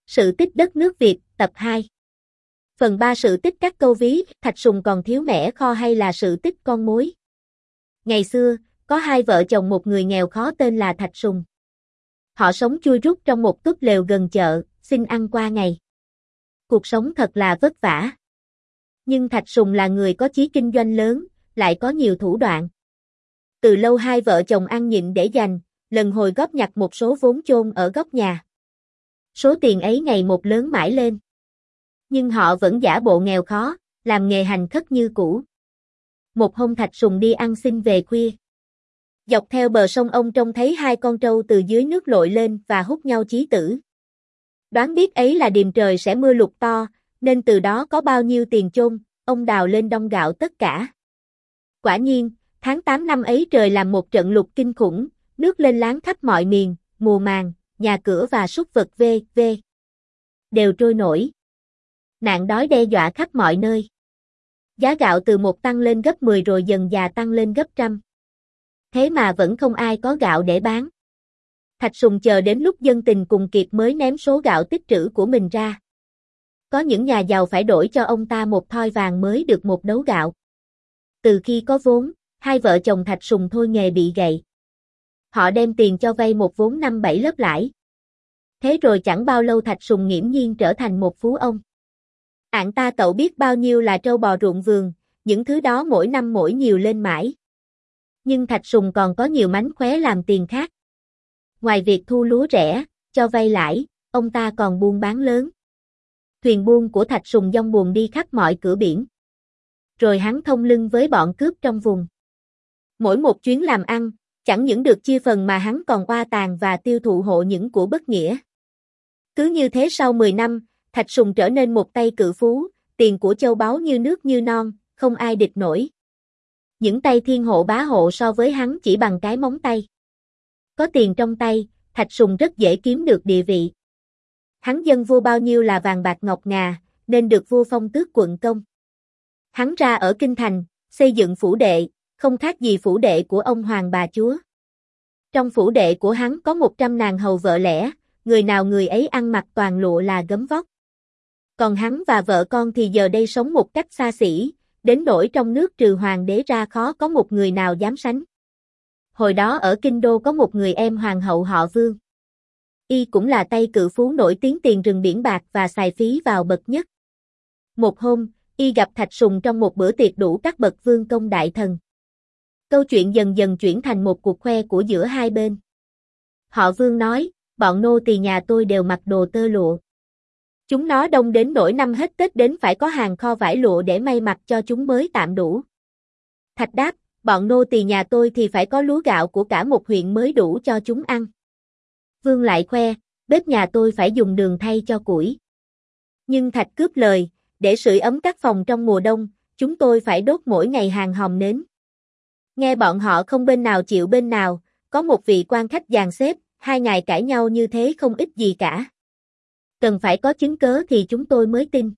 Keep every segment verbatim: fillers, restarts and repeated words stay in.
Sự tích đất nước Việt, tập hai. Phần ba sự tích các câu ví, Thạch Sùng còn thiếu mẻ kho hay là sự tích con mối. Ngày xưa, có hai vợ chồng một người nghèo khó tên là Thạch Sùng. Họ sống chui rút trong một túp lều gần chợ, xin ăn qua ngày. Cuộc sống thật là vất vả. Nhưng Thạch Sùng là người có chí kinh doanh lớn, lại có nhiều thủ đoạn. Từ lâu hai vợ chồng ăn nhịn để dành, lần hồi góp nhặt một số vốn chôn ở góc nhà. Số tiền ấy ngày một lớn mãi lên. Nhưng họ vẫn giả bộ nghèo khó, làm nghề hành khất như cũ. Một hôm Thạch Sùng đi ăn xin về khuya. Dọc theo bờ sông ông trông thấy hai con trâu từ dưới nước lội lên và hút nhau chí tử. Đoán biết ấy là điềm trời sẽ mưa lụt to, nên từ đó có bao nhiêu tiền chôn, ông đào lên đong gạo tất cả. Quả nhiên, tháng tám năm ấy trời làm một trận lụt kinh khủng, nước lên láng khắp mọi miền, mùa màng, nhà cửa và súc vật vê vê đều trôi nổi. Nạn đói đe dọa khắp mọi nơi. Giá gạo từ một tăng lên gấp mười rồi dần dà tăng lên gấp trăm. Thế mà vẫn không ai có gạo để bán. Thạch Sùng chờ đến lúc dân tình cùng kiệt mới ném số gạo tích trữ của mình ra. Có những nhà giàu phải đổi cho ông ta một thoi vàng mới được một đấu gạo. Từ khi có vốn, hai vợ chồng Thạch Sùng thôi nghề bị gậy. Họ đem tiền cho vay một vốn năm bảy lớp lãi. Thế rồi chẳng bao lâu Thạch Sùng nghiễm nhiên trở thành một phú ông. Ạng ta cậu biết bao nhiêu là trâu bò ruộng vườn, những thứ đó mỗi năm mỗi nhiều lên mãi. Nhưng Thạch Sùng còn có nhiều mánh khóe làm tiền khác. Ngoài việc thu lúa rẻ, cho vay lãi, ông ta còn buôn bán lớn. Thuyền buôn của Thạch Sùng dong buồm đi khắp mọi cửa biển. Rồi hắn thông lưng với bọn cướp trong vùng. Mỗi một chuyến làm ăn, chẳng những được chia phần mà hắn còn oa tàn và tiêu thụ hộ những của bất nghĩa. Cứ như thế sau mười năm, Thạch Sùng trở nên một tay cự phú, tiền của châu báu như nước như non, không ai địch nổi. Những tay thiên hộ bá hộ so với hắn chỉ bằng cái móng tay. Có tiền trong tay, Thạch Sùng rất dễ kiếm được địa vị. Hắn dâng vua bao nhiêu là vàng bạc ngọc ngà, nên được vua phong tước quận công. Hắn ra ở Kinh Thành, xây dựng phủ đệ, không khác gì phủ đệ của ông hoàng bà chúa. Trong phủ đệ của hắn có một trăm nàng hầu vợ lẽ, người nào người ấy ăn mặc toàn lụa là gấm vóc. Còn hắn và vợ con thì giờ đây sống một cách xa xỉ, đến nỗi trong nước trừ hoàng đế ra khó có một người nào dám sánh. Hồi đó ở Kinh Đô có một người em hoàng hậu họ Vương. Y cũng là tay cự phú nổi tiếng tiền rừng biển bạc và xài phí vào bậc nhất. Một hôm, Y gặp Thạch Sùng trong một bữa tiệc đủ các bậc vương công đại thần. Câu chuyện dần dần chuyển thành một cuộc khoe của giữa hai bên. Họ Vương nói, bọn nô tỳ nhà tôi đều mặc đồ tơ lụa. Chúng nó đông đến nỗi năm hết Tết đến phải có hàng kho vải lụa để may mặc cho chúng mới tạm đủ. Thạch đáp, bọn nô tỳ nhà tôi thì phải có lúa gạo của cả một huyện mới đủ cho chúng ăn. Vương lại khoe, bếp nhà tôi phải dùng đường thay cho củi. Nhưng Thạch cướp lời, để sưởi ấm các phòng trong mùa đông, chúng tôi phải đốt mỗi ngày hàng hòm nến. Nghe bọn họ không bên nào chịu bên nào, có một vị quan khách dàn xếp, hai ngài cãi nhau như thế không ích gì cả. Cần phải có chứng cớ thì chúng tôi mới tin.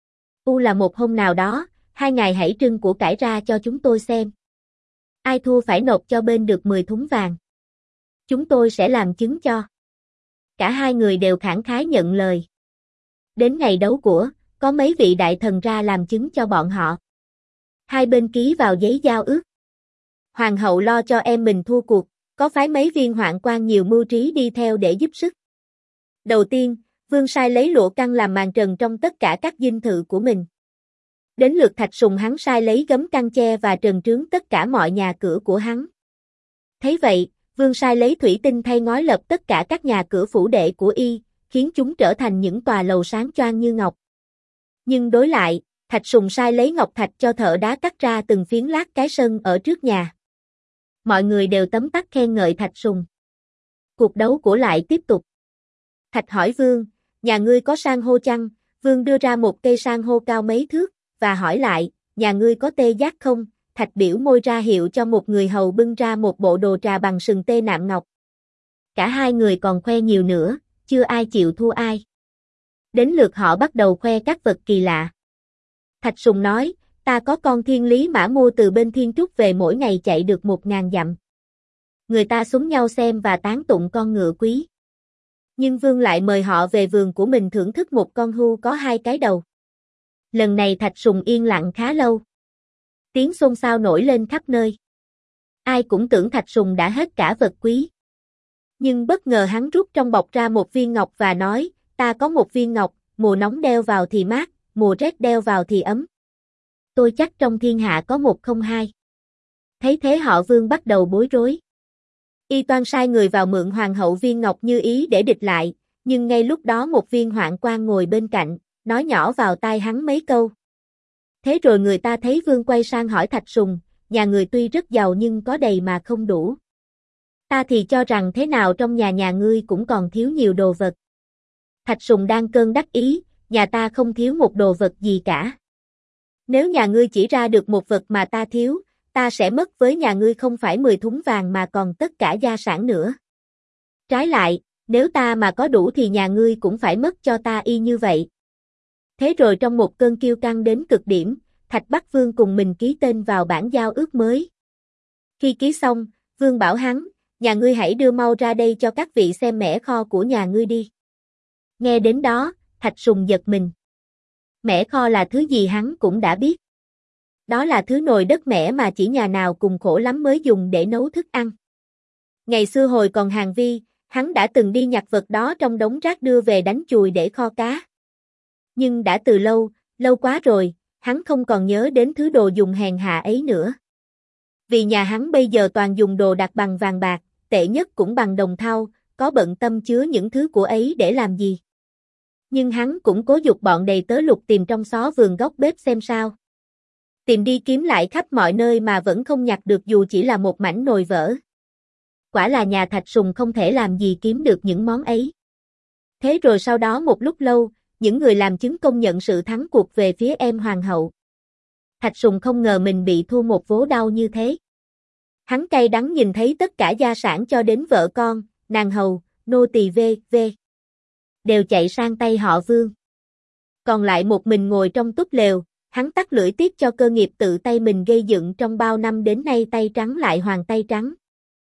U là một hôm nào đó, hai ngài hãy trưng của cải ra cho chúng tôi xem. Ai thua phải nộp cho bên được mười thúng vàng. Chúng tôi sẽ làm chứng cho. Cả hai người đều khẳng khái nhận lời. Đến ngày đấu của, có mấy vị đại thần ra làm chứng cho bọn họ. Hai bên ký vào giấy giao ước. Hoàng hậu lo cho em mình thua cuộc, có phái mấy viên hoạn quan nhiều mưu trí đi theo để giúp sức. Đầu tiên, Vương sai lấy lụa căng làm màn trần trong tất cả các dinh thự của mình. Đến lượt Thạch Sùng hắn sai lấy gấm căng che và trần trướng tất cả mọi nhà cửa của hắn. Thấy vậy, Vương sai lấy thủy tinh thay ngói lợp tất cả các nhà cửa phủ đệ của Y, khiến chúng trở thành những tòa lầu sáng choang như ngọc. Nhưng đối lại, Thạch Sùng sai lấy ngọc thạch cho thợ đá cắt ra từng phiến lát cái sân ở trước nhà. Mọi người đều tấm tắc khen ngợi Thạch Sùng. Cuộc đấu của lại tiếp tục. Thạch hỏi Vương, nhà ngươi có san hô chăng? Vương đưa ra một cây san hô cao mấy thước, và hỏi lại, nhà ngươi có tê giác không? Thạch biểu môi ra hiệu cho một người hầu bưng ra một bộ đồ trà bằng sừng tê nạm ngọc. Cả hai người còn khoe nhiều nữa, chưa ai chịu thua ai. Đến lượt họ bắt đầu khoe các vật kỳ lạ. Thạch Sùng nói, ta có con thiên lý mã mua từ bên Thiên Trúc về mỗi ngày chạy được một ngàn dặm. Người ta xúm nhau xem và tán tụng con ngựa quý. Nhưng Vương lại mời họ về vườn của mình thưởng thức một con hươu có hai cái đầu. Lần này Thạch Sùng yên lặng khá lâu. Tiếng xôn xao nổi lên khắp nơi. Ai cũng tưởng Thạch Sùng đã hết cả vật quý. Nhưng bất ngờ hắn rút trong bọc ra một viên ngọc và nói, ta có một viên ngọc, mùa nóng đeo vào thì mát, mùa rét đeo vào thì ấm. Tôi chắc trong thiên hạ có một không hai. Thấy thế họ Vương bắt đầu bối rối. Y toan sai người vào mượn hoàng hậu viên ngọc như ý để địch lại, nhưng ngay lúc đó một viên hoạn quan ngồi bên cạnh, nói nhỏ vào tai hắn mấy câu. Thế rồi người ta thấy Vương quay sang hỏi Thạch Sùng, nhà người tuy rất giàu nhưng có đầy mà không đủ. Ta thì cho rằng thế nào trong nhà nhà ngươi cũng còn thiếu nhiều đồ vật. Thạch Sùng đang cơn đắc ý, nhà ta không thiếu một đồ vật gì cả. Nếu nhà ngươi chỉ ra được một vật mà ta thiếu, ta sẽ mất với nhà ngươi không phải mười thúng vàng mà còn tất cả gia sản nữa. Trái lại, nếu ta mà có đủ thì nhà ngươi cũng phải mất cho ta y như vậy. Thế rồi trong một cơn kiêu căng đến cực điểm, Thạch Bắc Vương cùng mình ký tên vào bản giao ước mới. Khi ký xong, Vương bảo hắn, nhà ngươi hãy đưa mau ra đây cho các vị xem mẻ kho của nhà ngươi đi. Nghe đến đó, Thạch Sùng giật mình. Mẻ kho là thứ gì hắn cũng đã biết. Đó là thứ nồi đất mẻ mà chỉ nhà nào cùng khổ lắm mới dùng để nấu thức ăn. Ngày xưa hồi còn Hàn Vi, hắn đã từng đi nhặt vật đó trong đống rác đưa về đánh chùi để kho cá. Nhưng đã từ lâu, lâu quá rồi, hắn không còn nhớ đến thứ đồ dùng hèn hạ ấy nữa. Vì nhà hắn bây giờ toàn dùng đồ đạc bằng vàng bạc, tệ nhất cũng bằng đồng thau, có bận tâm chứa những thứ của ấy để làm gì. Nhưng hắn cũng cố giục bọn đầy tớ lục tìm trong xó vườn góc bếp xem sao. Tìm đi kiếm lại khắp mọi nơi mà vẫn không nhặt được dù chỉ là một mảnh nồi vỡ. Quả là nhà Thạch Sùng không thể làm gì kiếm được những món ấy. Thế rồi sau đó một lúc lâu, những người làm chứng công nhận sự thắng cuộc về phía em hoàng hậu. Thạch Sùng không ngờ mình bị thua một vố đau như thế. Hắn cay đắng nhìn thấy tất cả gia sản cho đến vợ con, nàng hầu, nô tỳ vê vê đều chạy sang tay họ Vương. Còn lại một mình ngồi trong túp lều, hắn tắt lưỡi tiếc cho cơ nghiệp tự tay mình gây dựng trong bao năm đến nay tay trắng lại hoàng tay trắng.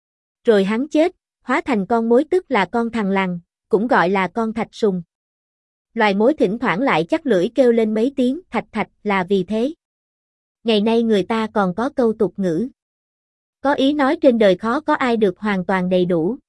Rồi hắn chết, hóa thành con mối tức là con thằng lằn, cũng gọi là con Thạch Sùng. Loài mối thỉnh thoảng lại chắc lưỡi kêu lên mấy tiếng thạch thạch là vì thế. Ngày nay người ta còn có câu tục ngữ. Có ý nói trên đời khó có ai được hoàn toàn đầy đủ.